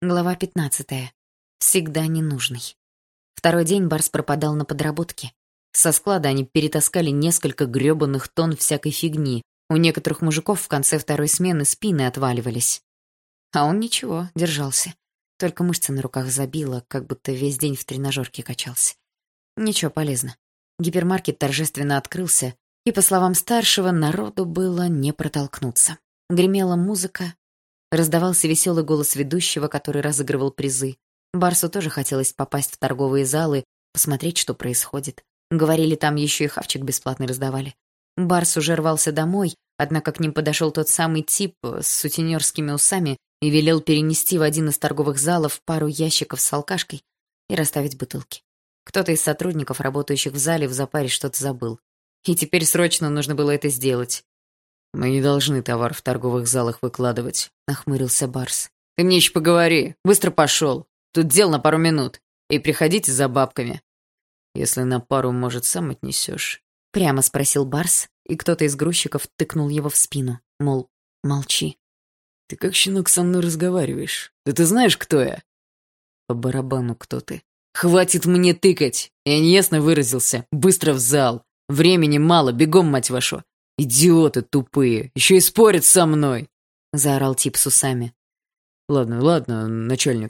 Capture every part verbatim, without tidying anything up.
Глава пятнадцатая. Всегда ненужный. Второй день Барс пропадал на подработке. Со склада они перетаскали несколько грёбаных тонн всякой фигни. У некоторых мужиков в конце второй смены спины отваливались. А он ничего, держался. Только мышцы на руках забило, как будто весь день в тренажерке качался. Ничего, полезно. Гипермаркет торжественно открылся, и, по словам старшего, народу было не протолкнуться. Гремела музыка. Раздавался веселый голос ведущего, который разыгрывал призы. Барсу тоже хотелось попасть в торговые залы, посмотреть, что происходит. Говорили, там еще и хавчик бесплатно раздавали. Барс уже рвался домой, однако к ним подошел тот самый тип с сутенерскими усами и велел перенести в один из торговых залов пару ящиков с алкашкой и расставить бутылки. Кто-то из сотрудников, работающих в зале, в запаре что-то забыл. И теперь срочно нужно было это сделать. «Мы не должны товар в торговых залах выкладывать», — нахмурился Барс. «Ты мне еще поговори. Быстро пошел. Тут дел на пару минут. И приходите за бабками». «Если на пару, может, сам отнесешь?» — прямо спросил Барс, и кто-то из грузчиков тыкнул его в спину. Мол, молчи. «Ты как щенок со мной разговариваешь? Да ты знаешь, кто я?» «По барабану кто ты?» «Хватит мне тыкать! Я неясно выразился. Быстро в зал. Времени мало, бегом, мать вашу!» «Идиоты тупые! Еще и спорят со мной!» — заорал тип с усами. «Ладно, ладно, начальник.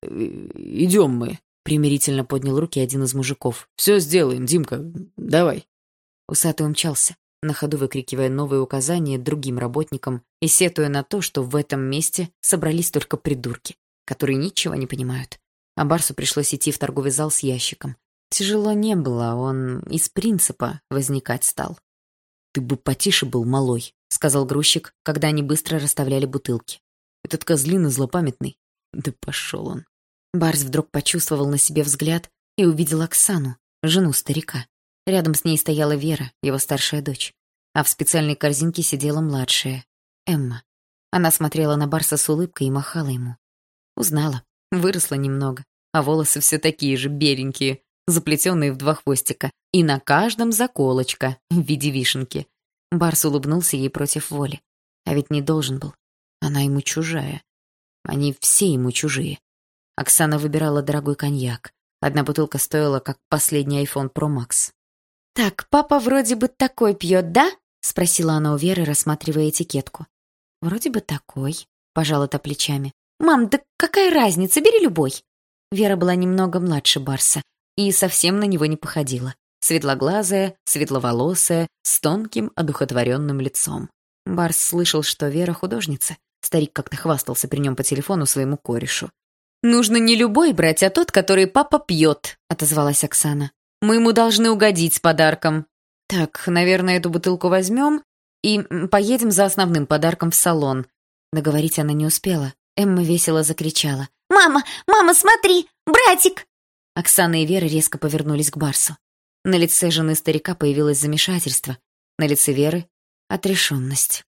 Идем мы», — примирительно поднял руки один из мужиков. «Все сделаем, Димка, давай». Усатый умчался, на ходу выкрикивая новые указания другим работникам и сетуя на то, что в этом месте собрались только придурки, которые ничего не понимают. А Барсу пришлось идти в торговый зал с ящиком. Тяжело не было, он из принципа возникать стал. «Ты бы потише был, малой», — сказал грузчик, когда они быстро расставляли бутылки. «Этот козлина злопамятный». Да пошел он. Барс вдруг почувствовал на себе взгляд и увидел Оксану, жену старика. Рядом с ней стояла Вера, его старшая дочь, а в специальной корзинке сидела младшая, Эмма. Она смотрела на Барса с улыбкой и махала ему. Узнала, выросла немного, а волосы все такие же беленькие, заплетенные в два хвостика, и на каждом заколочка в виде вишенки. Барс улыбнулся ей против воли. А ведь не должен был. Она ему чужая. Они все ему чужие. Оксана выбирала дорогой коньяк. Одна бутылка стоила, как последний iPhone Pro Max. «Так, папа вроде бы такой пьет, да?» — спросила она у Веры, рассматривая этикетку. «Вроде бы такой», — пожала та плечами. «Мам, да какая разница, бери любой». Вера была немного младше Барса и совсем на него не походила. Светлоглазая, светловолосая, с тонким, одухотворенным лицом. Барс слышал, что Вера художница. Старик как-то хвастался при нем по телефону своему корешу. «Нужно не любой брать, а тот, который папа пьет», — отозвалась Оксана. «Мы ему должны угодить с подарком. Так, наверное, эту бутылку возьмем и поедем за основным подарком в салон». Договорить она не успела. Эмма весело закричала. «Мама, мама, смотри, братик!» Оксана и Вера резко повернулись к Барсу. На лице жены старика появилось замешательство. На лице Веры — отрешенность.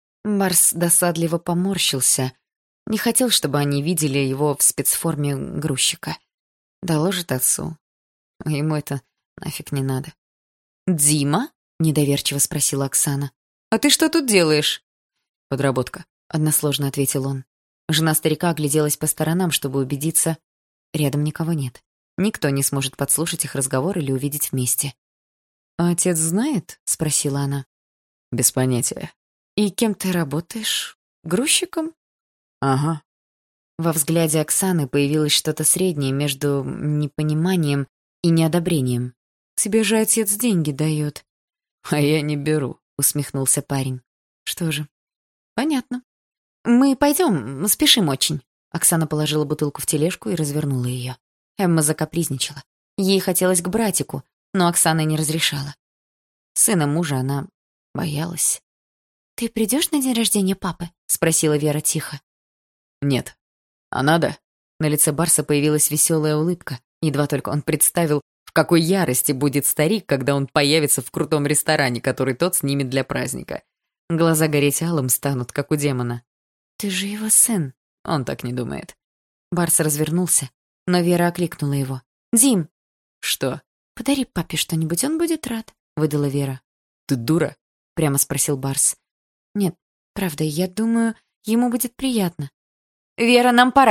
Барс досадливо поморщился. Не хотел, чтобы они видели его в спецформе грузчика. Доложит отцу. Ему это нафиг не надо. «Дима?» — недоверчиво спросила Оксана. «А ты что тут делаешь?» «Подработка», — односложно ответил он. Жена старика огляделась по сторонам, чтобы убедиться, рядом никого нет. Никто не сможет подслушать их разговор или увидеть вместе. «А отец знает?» — спросила она. «Без понятия». «И кем ты работаешь? Грузчиком?» «Ага». Во взгляде Оксаны появилось что-то среднее между непониманием и неодобрением. «Тебе же отец деньги дает». «А я не беру», — усмехнулся парень. «Что же?» «Понятно. Мы пойдем, спешим очень». Оксана положила бутылку в тележку и развернула ее. Эмма закапризничала. Ей хотелось к братику, но Оксана не разрешала. Сына мужа она боялась. «Ты придешь на день рождения папы?» — спросила Вера тихо. «Нет. А надо?» На лице Барса появилась веселая улыбка. Едва только он представил, в какой ярости будет старик, когда он появится в крутом ресторане, который тот снимет для праздника. Глаза гореть алым станут, как у демона. «Ты же его сын». Он так не думает. Барс развернулся, но Вера окликнула его. «Дим!» «Что?» «Подари папе что-нибудь, он будет рад», — выдала Вера. «Ты дура?» — прямо спросил Барс. «Нет, правда, я думаю, ему будет приятно». «Вера, нам пора», —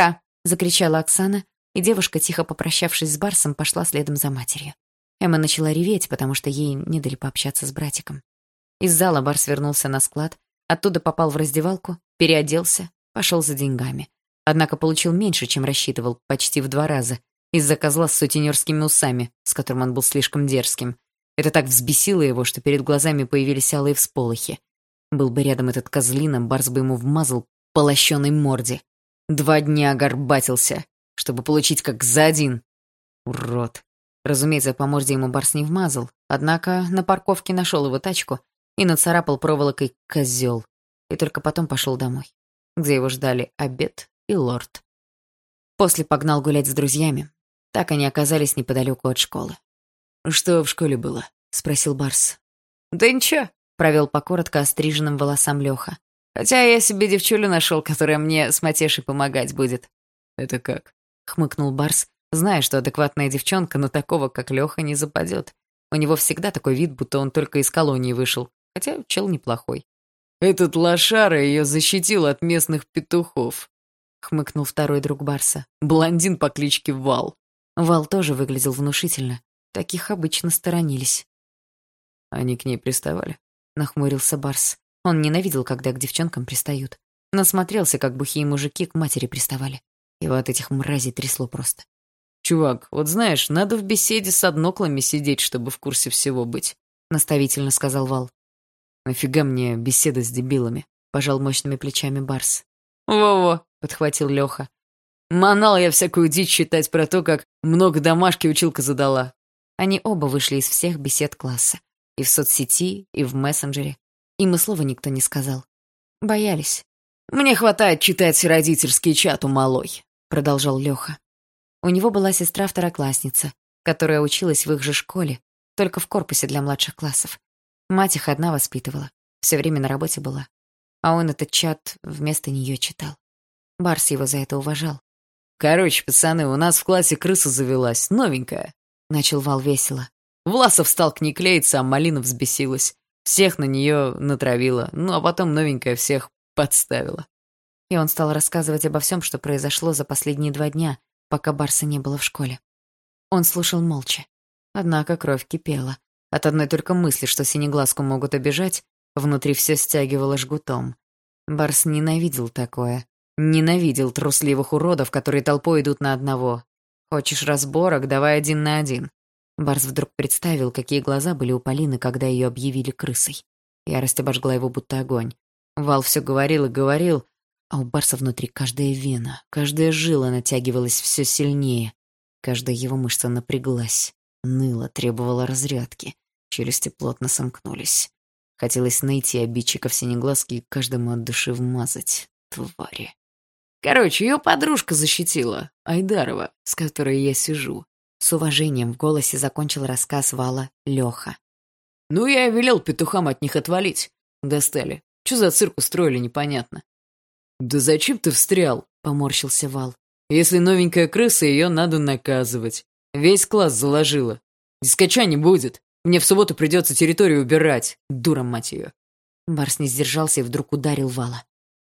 закричала Оксана, и девушка, тихо попрощавшись с Барсом, пошла следом за матерью. Эмма начала реветь, потому что ей не дали пообщаться с братиком. Из зала Барс вернулся на склад, оттуда попал в раздевалку, переоделся, пошел за деньгами. Однако получил меньше, чем рассчитывал, почти в два раза, из-за козла с сутенерскими усами, с которым он был слишком дерзким. Это так взбесило его, что перед глазами появились алые всполохи. Был бы рядом этот козлина, Барс бы ему вмазал по лощеной морде. Два дня горбатился, чтобы получить как за один. Урод. Разумеется, по морде ему Барс не вмазал, однако на парковке нашел его тачку и нацарапал проволокой «козел». И только потом пошел домой, где его ждали обед и лорд. После погнал гулять с друзьями. Так они оказались неподалеку от школы. «Что в школе было?» — спросил Барс. «Да ничего», — провел по коротко остриженным волосам Леха. «Хотя я себе девчулю нашел, которая мне с Матешей помогать будет». «Это как?» — хмыкнул Барс, зная, что адекватная девчонка на такого, как Леха, не западет. У него всегда такой вид, будто он только из колонии вышел, хотя чел неплохой. «Этот лошара ее защитил от местных петухов», — хмыкнул второй друг Барса. «Блондин по кличке Вал». Вал тоже выглядел внушительно. Таких обычно сторонились. «Они к ней приставали?» — нахмурился Барс. Он ненавидел, когда к девчонкам пристают. Насмотрелся, как бухие мужики к матери приставали. Его от этих мразей трясло просто. «Чувак, вот знаешь, надо в беседе с одноклами сидеть, чтобы в курсе всего быть», — наставительно сказал Вал. «Нафига мне беседа с дебилами?» — пожал мощными плечами Барс. «Во-во», — подхватил Леха. «Манал я всякую дичь читать про то, как много домашки училка задала». Они оба вышли из всех бесед класса. И в соцсети, и в мессенджере. Им и слова никто не сказал. Боялись. «Мне хватает читать родительский чат у малой», — продолжал Леха. У него была сестра-второклассница, которая училась в их же школе, только в корпусе для младших классов. Мать их одна воспитывала, все время на работе была. А он этот чат вместо нее читал. Барс его за это уважал. «Короче, пацаны, у нас в классе крыса завелась, новенькая», — начал Вал весело. Власов стал к ней клеиться, а Малина взбесилась. Всех на нее натравила, ну а потом новенькая всех подставила. И он стал рассказывать обо всем, что произошло за последние два дня, пока Барса не было в школе. Он слушал молча. Однако кровь кипела. От одной только мысли, что синеглазку могут обижать, внутри все стягивало жгутом. Барс ненавидел такое. Ненавидел трусливых уродов, которые толпой идут на одного. Хочешь разборок, давай один на один. Барс вдруг представил, какие глаза были у Полины, когда ее объявили крысой. Ярость обожгла его, будто огонь. Вал все говорил и говорил, а у Барса внутри каждая вена, каждая жила натягивалась все сильнее. Каждая его мышца напряглась, ныла, требовала разрядки. Челюсти плотно сомкнулись. Хотелось найти обидчиков синеглазки и каждому от души вмазать. Твари. Короче, ее подружка защитила, Айдарова, с которой я сижу. С уважением в голосе закончил рассказ Вала Леха. «Ну, я и велел петухам от них отвалить. Достали. Че за цирк устроили, непонятно». «Да зачем ты встрял?» — поморщился Вал. «Если новенькая крыса, ее надо наказывать. Весь класс заложила. Дискача не будет. Мне в субботу придется территорию убирать. Дура, мать ее». Барс не сдержался и вдруг ударил Вала.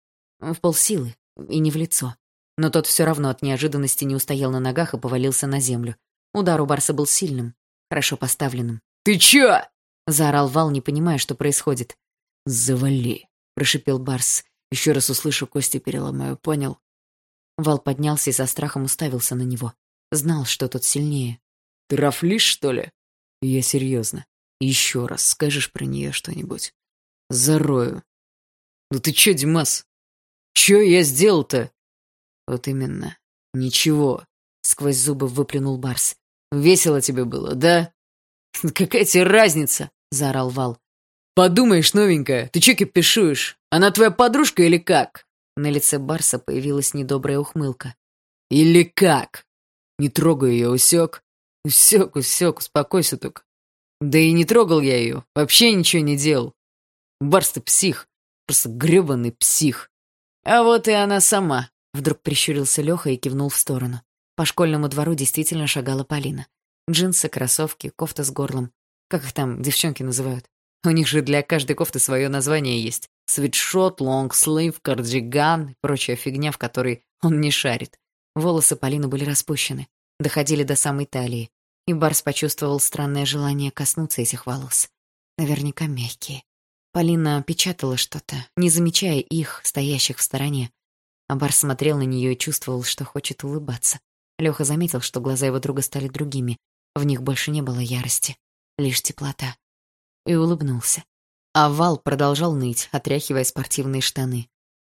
В полсилы и не в лицо. Но тот все равно от неожиданности не устоял на ногах и повалился на землю. Удар у Барса был сильным, хорошо поставленным. «Ты чё?» — заорал Вал, не понимая, что происходит. «Завали», — прошипел Барс. «Еще раз услышу, кости переломаю, понял?» Вал поднялся и со страхом уставился на него. Знал, что тот сильнее. «Ты рафлишь, что ли?» «Я серьезно. Еще раз скажешь про нее что-нибудь. Зарою». «Ну ты чё, Димас? Чё я сделал-то?» «Вот именно. Ничего», — сквозь зубы выплюнул Барс. «Весело тебе было, да?» «Какая тебе разница?» — заорал Вал. «Подумаешь, новенькая, ты чё кипишуешь? Она твоя подружка или как?» На лице Барса появилась недобрая ухмылка. «Или как? Не трогай ее, усек?» «Усек, усек, успокойся только». «Да и не трогал я ее, вообще ничего не делал. Барс, ты псих, просто грёбаный псих». «А вот и она сама», — вдруг прищурился Леха и кивнул в сторону. По школьному двору действительно шагала Полина. Джинсы, кроссовки, кофта с горлом. Как их там девчонки называют? У них же для каждой кофты свое название есть. Свитшот, лонгслив, кардиган и прочая фигня, в которой он не шарит. Волосы Полины были распущены, доходили до самой талии, и Барс почувствовал странное желание коснуться этих волос. Наверняка мягкие. Полина печатала что-то, не замечая их, стоящих в стороне. А Барс смотрел на нее и чувствовал, что хочет улыбаться. Лёха заметил, что глаза его друга стали другими. В них больше не было ярости, лишь теплота. И улыбнулся. А Вал продолжал ныть, отряхивая спортивные штаны.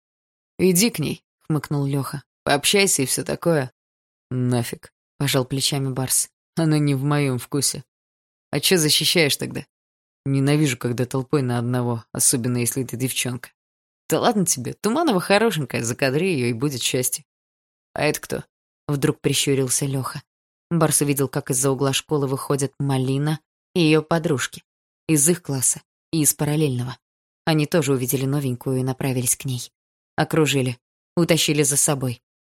«Иди к ней», — хмыкнул Лёха. «Пообщайся и все такое». «Нафиг», — пожал плечами Барс. «Оно не в моем вкусе». «А чё защищаешь тогда?» «Ненавижу, когда толпой на одного, особенно если ты девчонка». «Да ладно тебе, Туманова хорошенькая, закадри ее и будет счастье». «А это кто?» — вдруг прищурился Лёха. Барс увидел, как из-за угла школы выходят Малина и ее подружки. Из их класса и из параллельного. Они тоже увидели новенькую и направились к ней. Окружили, утащили за собой.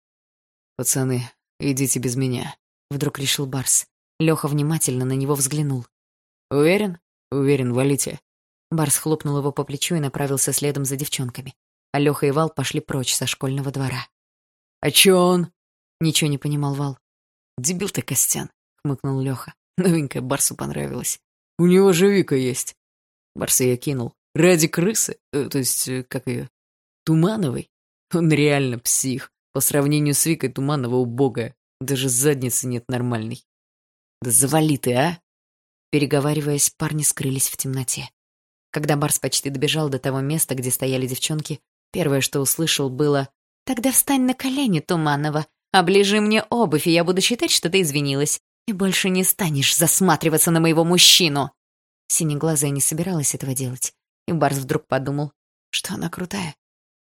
«Пацаны, идите без меня», — вдруг решил Барс. Лёха внимательно на него взглянул. «Уверен? Уверен, валите». Барс хлопнул его по плечу и направился следом за девчонками. А Лёха и Вал пошли прочь со школьного двора. «А чё он?» — ничего не понимал Вал. «Дебил ты, Костян», — хмыкнул Лёха. Новенькая Барсу понравилась. «У него же Вика есть». Барс её кинул. «Ради крысы? Э, то есть, э, как её? Тумановой? Он реально псих. По сравнению с Викой Туманова убогая. Даже задницы нет нормальной». «Да завали ты, а!» Переговариваясь, парни скрылись в темноте. Когда Барс почти добежал до того места, где стояли девчонки, первое, что услышал, было: «Тогда встань на колени, Туманова, оближи мне обувь, и я буду считать, что ты извинилась, и больше не станешь засматриваться на моего мужчину». Синеглазая не собиралась этого делать, и Барс вдруг подумал, что она крутая.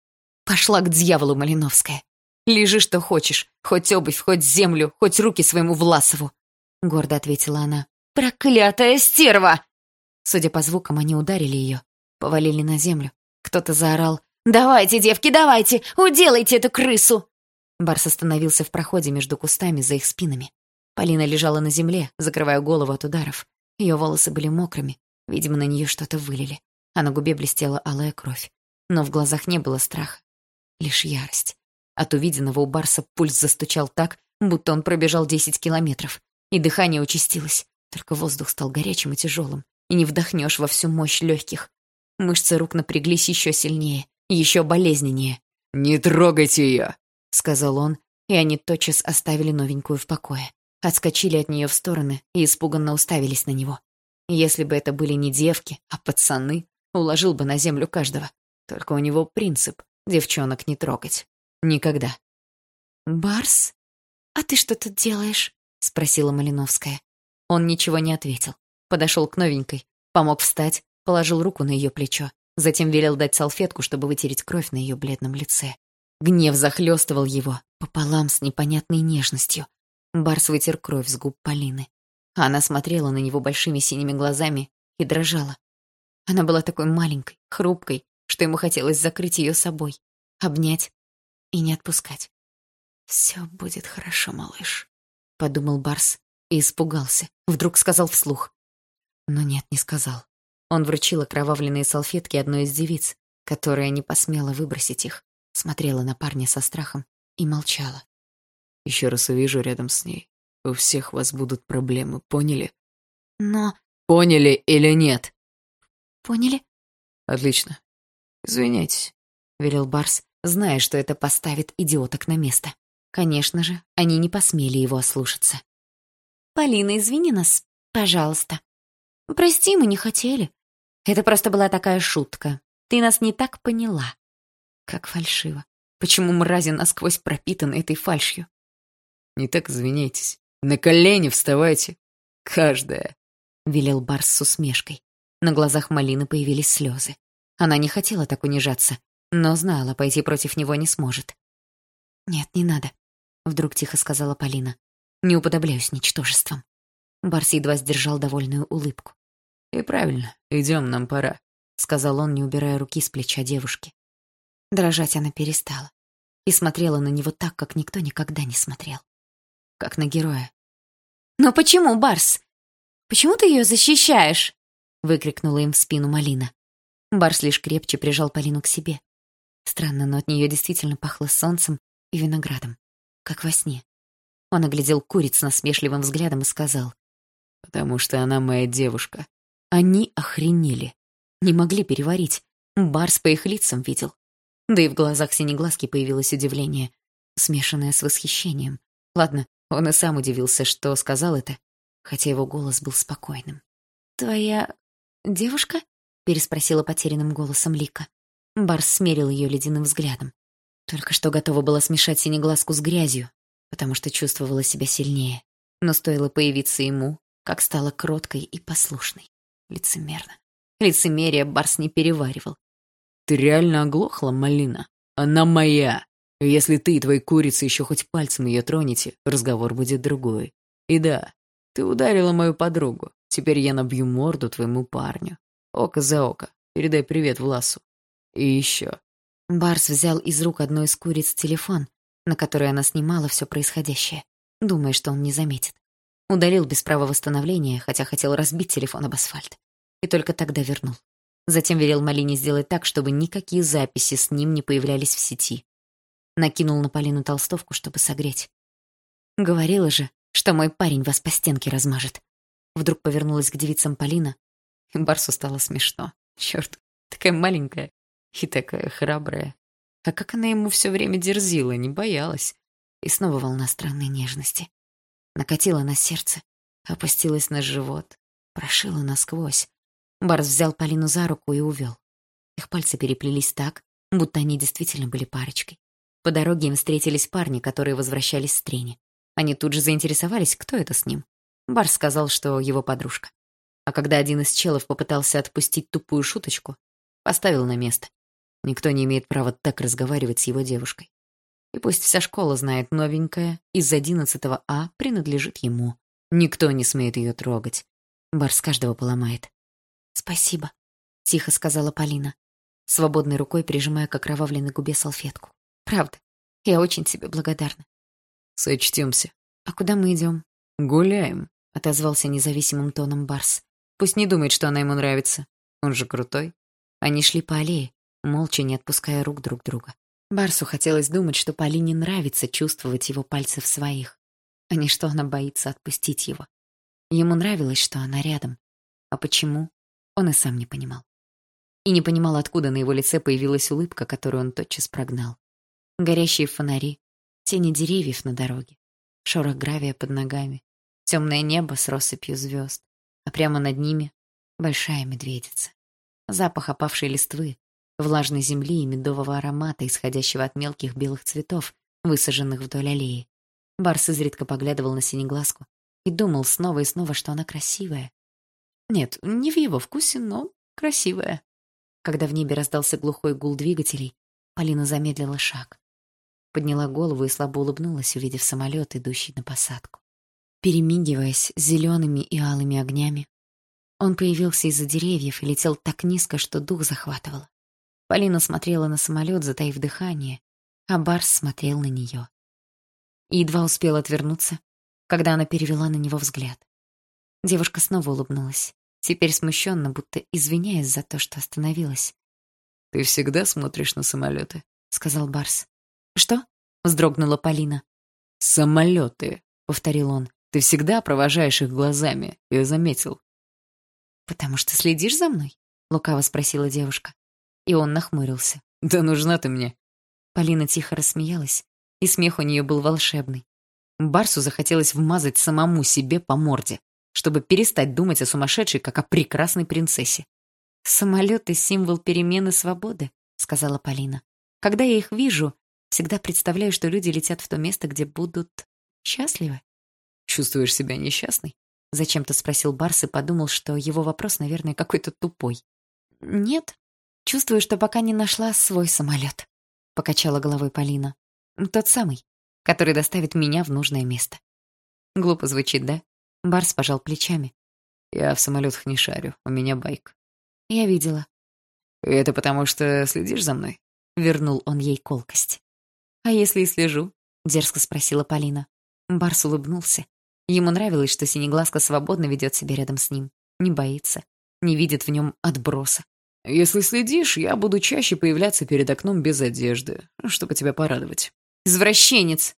«Пошла к дьяволу, Малиновская. Лежи, что хочешь, хоть обувь, хоть землю, хоть руки своему Власову», — гордо ответила она. «Проклятая стерва!» Судя по звукам, они ударили ее, повалили на землю. Кто-то заорал: «Давайте, девки, давайте! Уделайте эту крысу!» Барс остановился в проходе между кустами за их спинами. Полина лежала на земле, закрывая голову от ударов. Ее волосы были мокрыми, видимо, на нее что-то вылили, а на губе блестела алая кровь. Но в глазах не было страха, лишь ярость. От увиденного у Барса пульс застучал так, будто он пробежал десять километров, и дыхание участилось. Только воздух стал горячим и тяжелым, и не вдохнешь во всю мощь легких. Мышцы рук напряглись еще сильнее, еще болезненнее. «Не трогайте ее!» — сказал он, и они тотчас оставили новенькую в покое. Отскочили от нее в стороны и испуганно уставились на него. Если бы это были не девки, а пацаны, уложил бы на землю каждого. Только у него принцип — девчонок не трогать. Никогда. «Барс, а ты что тут делаешь?» — спросила Малиновская. Он ничего не ответил. Подошел к новенькой, помог встать, положил руку на ее плечо, затем велел дать салфетку, чтобы вытереть кровь на ее бледном лице. Гнев захлестывал его, пополам с непонятной нежностью. Барс вытер кровь с губ Полины. Она смотрела на него большими синими глазами и дрожала. Она была такой маленькой, хрупкой, что ему хотелось закрыть ее собой, обнять и не отпускать. «Все будет хорошо, малыш», — подумал Барс и испугался. Вдруг сказал вслух. Но нет, не сказал. Он вручил окровавленные салфетки одной из девиц, которая не посмела выбросить их, смотрела на парня со страхом и молчала. «Еще раз увижу рядом с ней. У всех вас будут проблемы, поняли?» «Но...» «Поняли или нет?» «Поняли?» «Отлично. Извиняйтесь», — велел Барс, зная, что это поставит идиоток на место. Конечно же, они не посмели его ослушаться. «Полина, извини нас, пожалуйста. Прости, мы не хотели. Это просто была такая шутка. Ты нас не так поняла». Как фальшиво. Почему мрази насквозь пропитаны этой фальшью? «Не так извиняйтесь. На колени вставайте. Каждая», — велел Барс с усмешкой. На глазах Малины появились слезы. Она не хотела так унижаться, но знала, пойти против него не сможет. «Нет, не надо», — вдруг тихо сказала Полина. «Не уподобляюсь ничтожествам». Барс едва сдержал довольную улыбку. «И правильно, идем, нам пора», — сказал он, не убирая руки с плеча девушки. Дрожать она перестала и смотрела на него так, как никто никогда не смотрел. Как на героя. «Но почему, Барс? Почему ты ее защищаешь?» — выкрикнула им в спину Малина. Барс лишь крепче прижал Полину к себе. Странно, но от нее действительно пахло солнцем и виноградом. как во сне. Он оглядел куриц с насмешливым взглядом и сказал: «Потому что она моя девушка». Они охренели. Не могли переварить. Барс по их лицам видел. Да и в глазах Синеглазки появилось удивление, смешанное с восхищением. Ладно, он и сам удивился, что сказал это, хотя его голос был спокойным. «Твоя девушка?» — переспросила потерянным голосом Лика. Барс смерил ее ледяным взглядом. Только что готова была смешать Синеглазку с грязью, потому что чувствовала себя сильнее. Но стоило появиться ему, как стала кроткой и послушной. Лицемерно. Лицемерие Барс не переваривал. «Ты реально оглохла, Малина? Она моя. Если ты и твои курицы еще хоть пальцем ее тронете, разговор будет другой. И да, ты ударила мою подругу. Теперь я набью морду твоему парню. Око за око. Передай привет Власу. И еще». Барс взял из рук одной из куриц телефон, на который она снимала все происходящее, думая, что он не заметит. Удалил без права восстановления, хотя хотел разбить телефон об асфальт. И только тогда вернул. Затем велел Малине сделать так, чтобы никакие записи с ним не появлялись в сети. Накинул на Полину толстовку, чтобы согреть. «Говорила же, что мой парень вас по стенке размажет». Вдруг повернулась к девицам Полина. Барсу стало смешно. Черт, такая маленькая и такая храбрая. А как она ему все время дерзила, не боялась. И снова волна странной нежности. Накатила на сердце, опустилась на живот, прошила насквозь. Барс взял Полину за руку и увел. Их пальцы переплелись так, будто они действительно были парочкой. По дороге им встретились парни, которые возвращались с трени. Они тут же заинтересовались, кто это с ним. Барс сказал, что его подружка. А когда один из челов попытался отпустить тупую шуточку, поставил на место. Никто не имеет права так разговаривать с его девушкой. И пусть вся школа знает, новенькая из одиннадцатого А принадлежит ему. Никто не смеет ее трогать. Барс каждого поломает. «Спасибо», — тихо сказала Полина, свободной рукой прижимая к окровавленной губе салфетку. «Правда, я очень тебе благодарна». «Сочтемся». «А куда мы идем?» «Гуляем», — отозвался независимым тоном Барс. «Пусть не думает, что она ему нравится. Он же крутой». Они шли по аллее, молча не отпуская рук друг друга. Барсу хотелось думать, что Полине нравится чувствовать его пальцы в своих, а не что она боится отпустить его. Ему нравилось, что она рядом. А почему, он и сам не понимал. И не понимал, откуда на его лице появилась улыбка, которую он тотчас прогнал. Горящие фонари, тени деревьев на дороге, шорох гравия под ногами, темное небо с россыпью звезд, а прямо над ними большая медведица. Запах опавшей листвы, влажной земли и медового аромата, исходящего от мелких белых цветов, высаженных вдоль аллеи. Барс изредка поглядывал на Синеглазку и думал снова и снова, что она красивая. Нет, не в его вкусе, но красивая. Когда в небе раздался глухой гул двигателей, Полина замедлила шаг. Подняла голову и слабо улыбнулась, увидев самолет, идущий на посадку. Перемигиваясь зелеными и алыми огнями, он появился из-за деревьев и летел так низко, что дух захватывало. Полина смотрела на самолет, затаив дыхание, а Барс смотрел на нее. И едва успел отвернуться, когда она перевела на него взгляд. Девушка снова улыбнулась, теперь смущенно, будто извиняясь за то, что остановилась. «Ты всегда смотришь на самолеты?» — сказал Барс. «Что?» — вздрогнула Полина. «Самолеты», — повторил он. «Ты всегда провожаешь их глазами, я заметил». «Потому что следишь за мной?» — лукаво спросила девушка. И он нахмурился. «Да нужна ты мне». Полина тихо рассмеялась, и смех у нее был волшебный. Барсу захотелось вмазать самому себе по морде, чтобы перестать думать о сумасшедшей, как о прекрасной принцессе. «Самолеты — символ перемены свободы», — сказала Полина. «Когда я их вижу, всегда представляю, что люди летят в то место, где будут счастливы». «Чувствуешь себя несчастной?» — зачем-то спросил Барс и подумал, что его вопрос, наверное, какой-то тупой. «Нет, чувствую, что пока не нашла свой самолет», — покачала головой Полина. «Тот самый, который доставит меня в нужное место». Глупо звучит, да? Барс пожал плечами. «Я в самолетах не шарю, у меня байк». «Я видела». «Это потому что следишь за мной?» — вернул он ей колкость. «А если и слежу?» — дерзко спросила Полина. Барс улыбнулся. Ему нравилось, что Синеглазка свободно ведет себя рядом с ним, не боится, не видит в нем отброса. «Если следишь, я буду чаще появляться перед окном без одежды, чтобы тебя порадовать». «Извращенец!»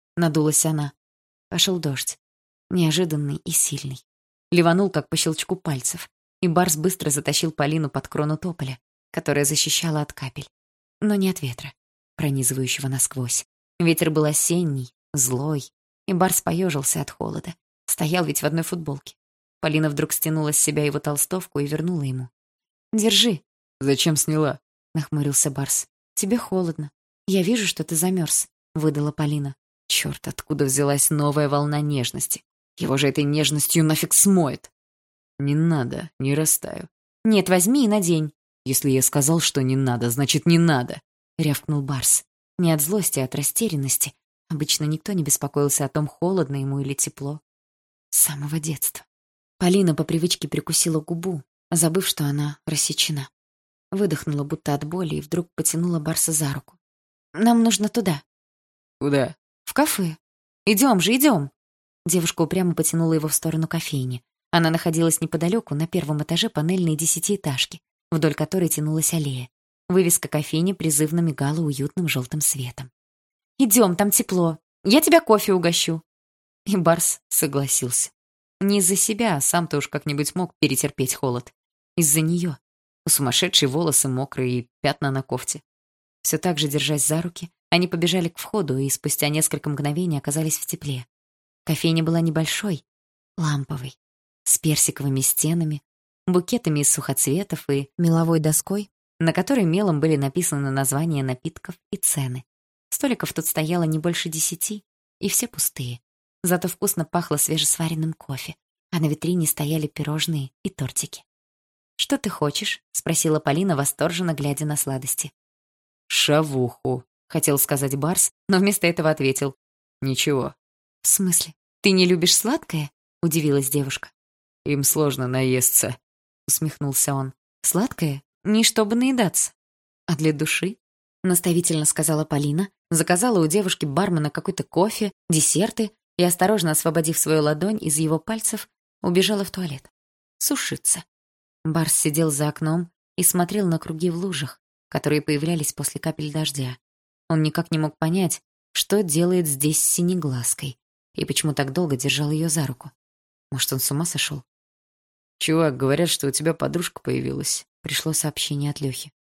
надулась она. Пошел дождь. Неожиданный и сильный. Ливанул, как по щелчку пальцев. И Барс быстро затащил Полину под крону тополя, которая защищала от капель. Но не от ветра, пронизывающего насквозь. Ветер был осенний, злой, и Барс поежился от холода. Стоял ведь в одной футболке. Полина вдруг стянула с себя его толстовку и вернула ему. «Держи». «Зачем сняла?» — нахмурился Барс. «Тебе холодно. Я вижу, что ты замерз», — выдала Полина. Черт, откуда взялась новая волна нежности? Его же этой нежностью нафиг смоет. «Не надо, не растаю». «Нет, возьми и надень». «Если я сказал, что не надо, значит, не надо», — рявкнул Барс. Не от злости, а от растерянности. Обычно никто не беспокоился о том, холодно ему или тепло. С самого детства. Полина по привычке прикусила губу, забыв, что она рассечена. Выдохнула, будто от боли, и вдруг потянула Барса за руку. «Нам нужно туда». «Куда?» «В кафе. Идем же, идем». Девушка упрямо потянула его в сторону кофейни. Она находилась неподалеку, на первом этаже панельной десятиэтажки, вдоль которой тянулась аллея. Вывеска кофейни призывно мигала уютным желтым светом. «Идем, там тепло. Я тебя кофе угощу». И Барс согласился. Не из-за себя, а сам-то уж как-нибудь мог перетерпеть холод. Из-за нее. Сумасшедшие волосы мокрые и пятна на кофте. Все так же, держась за руки, они побежали к входу и спустя несколько мгновений оказались в тепле. Кофейня была небольшой, ламповой, с персиковыми стенами, букетами из сухоцветов и меловой доской, на которой мелом были написаны названия напитков и цены. Столиков тут стояло не больше десяти, и все пустые. Зато вкусно пахло свежесваренным кофе, а на витрине стояли пирожные и тортики. «Что ты хочешь?» — спросила Полина, восторженно глядя на сладости. «Шавуху», — хотел сказать Барс, но вместо этого ответил. «Ничего». «В смысле? Ты не любишь сладкое?» — удивилась девушка. «Им сложно наесться», — усмехнулся он. «Сладкое? Не чтобы наедаться. А для души?» — наставительно сказала Полина, заказала у девушки-бармена какой-то кофе, десерты и, осторожно освободив свою ладонь из его пальцев, убежала в туалет. Сушиться. Барс сидел за окном и смотрел на круги в лужах, которые появлялись после капель дождя. Он никак не мог понять, что делает здесь с синеглазкой, и почему так долго держал ее за руку. Может, он с ума сошел? «Чувак, говорят, что у тебя подружка появилась». Пришло сообщение от Лёхи.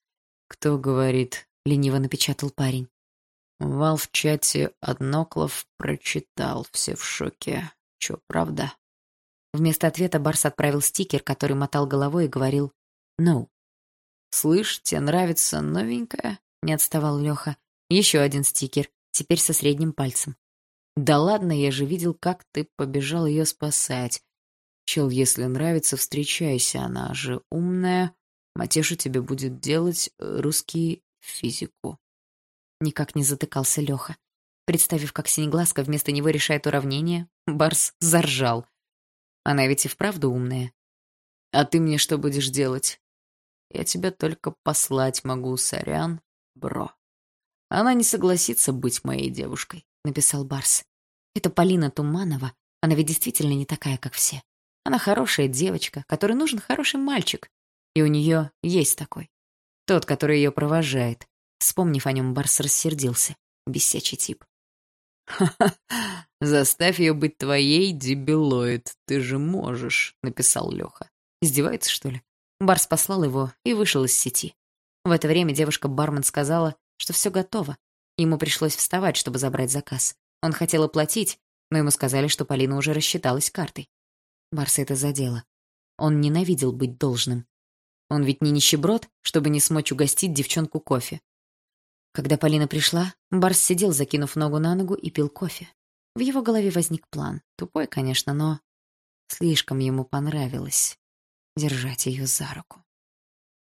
«Кто говорит?» — лениво напечатал парень. Вал в чате Одноклов прочитал, все в шоке. Чё, правда? Вместо ответа Барс отправил стикер, который мотал головой и говорил «No». «Слышь, тебе нравится новенькая?» — не отставал Лёха. Еще один стикер, теперь со средним пальцем. «Да ладно, я же видел, как ты побежал ее спасать. Чел, если нравится, встречайся, она же умная. Матеша тебе будет делать русский физику». Никак не затыкался Лёха. Представив, как Синеглазка вместо него решает уравнение, Барс заржал. Она ведь и вправду умная. «А ты мне что будешь делать?» «Я тебя только послать могу, сорян, бро». «Она не согласится быть моей девушкой», — написал Барс. «Это Полина Туманова. Она ведь действительно не такая, как все. Она хорошая девочка, которой нужен хороший мальчик. И у нее есть такой. Тот, который ее провожает». Вспомнив о нем, Барс рассердился. Бесячий тип. «Ха-ха, заставь ее быть твоей, дебилоид. Ты же можешь», — написал Леха. Издевается, что ли? Барс послал его и вышел из сети. В это время девушка-бармен сказала, что все готово. Ему пришлось вставать, чтобы забрать заказ. Он хотел оплатить, но ему сказали, что Полина уже рассчиталась картой. Барса это задело. Он ненавидел быть должным. Он ведь не нищеброд, чтобы не смочь угостить девчонку кофе. Когда Полина пришла, Барс сидел, закинув ногу на ногу, и пил кофе. В его голове возник план. Тупой, конечно, но слишком ему понравилось держать ее за руку.